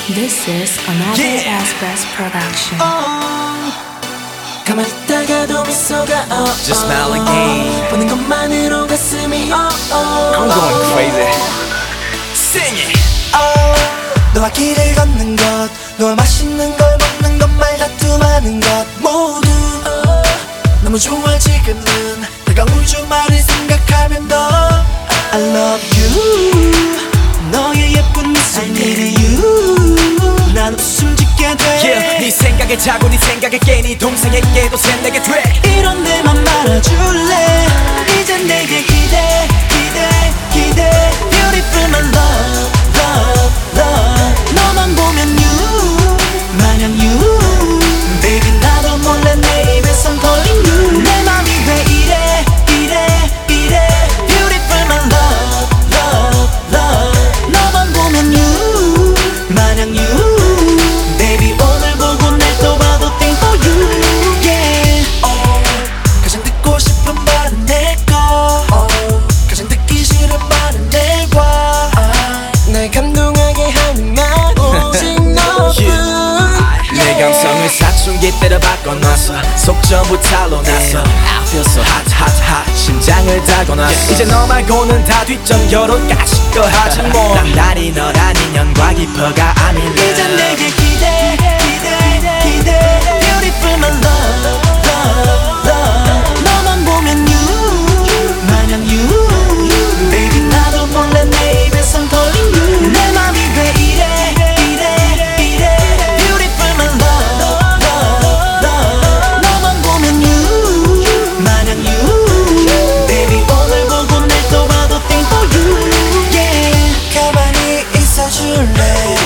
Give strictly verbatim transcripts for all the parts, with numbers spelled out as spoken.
This is another Yeah. Express production. oh. 가만히 있다가도 미소가 oh, Just smile again. 보는 것만으로 가슴이 oh, oh, I'm going oh. crazy. Sing it. oh. 너와 길을 걷는 것, 너와 맛있는 걸 먹는 것, 말 다툼하는 것 모두 oh. 너무 좋아 지금은 다가올 주말을 생각하면 너 I love you 너의 예쁜 미소 I need you 난 웃음 짓게 돼 Yeah, 네 생각에 자고 네 생각에 깨 네 동생에게도 새내게 돼 이런 내맘 말아줄래 이제 내게 기대 기대 기대 Beautiful my love love love 너만 보면 you 마냥 you Baby 나도 몰래 내 입에선 걸린 you 내 맘이 왜 이래 이래 이래 Beautiful my love love love 너만 보면 you 마냥 you Baby 오늘 보고 날 또 봐도 think for you yeah oh. 가장 듣고 싶은 말은 내꺼 oh. 가장 듣기 싫은 말은 내와 ah. 날 감동하게 하는 말 오직 너뿐 내 감성을 사춘기 때려 바꿔놨어 속 전부 탈로 났어 I feel so hot hot hot 심장을 달궈놨어 이제 너 말고는 다 뒷전 결혼까지 거 하지 뭐난 날이 너란 인연과 깊어가 I'm in love 이제 내게 기대 기대 기대 Beautiful my love love love 너만 보면 you 마냥 you Baby 나도 몰래 내 입에선 걸린 you 내 맘이 왜 이래 이래 이래 Beautiful my love love love 너만 보면 you 마냥 you Baby 오늘 보고 날 또 봐도 think for you yeah 가만히 있어줄래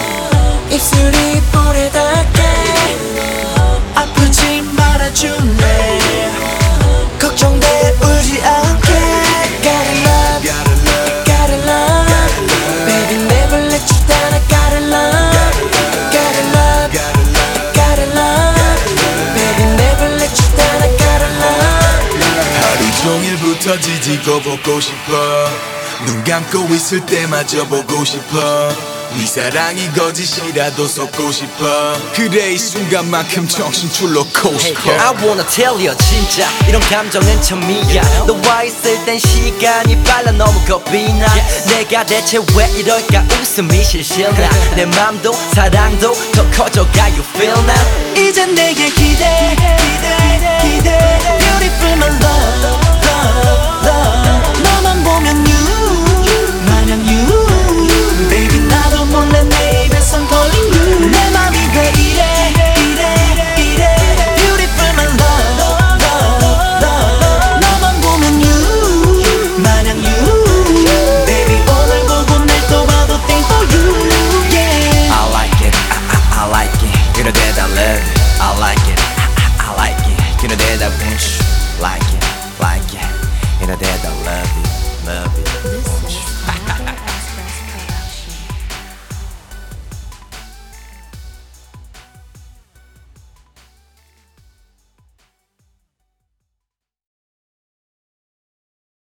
입술이 볼에 닿게 아프지 말아줄래 걱정돼 울지 않게 Gotta love, gotta love Baby never let you down I gotta love Gotta love, gotta love Baby never let you down I gotta love 하루 종일 붙어 지지고 보고 싶어 눈 감고 있을 때마저 보고 싶어 네 사랑이 거짓이라도 속고 싶어 그래 이 순간만큼 정신줄 놓고 싶어 I wanna tell you 진짜 이런 감정은 처음이야 너와 있을 땐 시간이 빨라 너무 겁이 나 내가 대체 왜 이럴까 웃음이 실실나 내 맘도 사랑도 더 커져가 You feel now 이제 내게 기대 기대 기대 Beautiful my love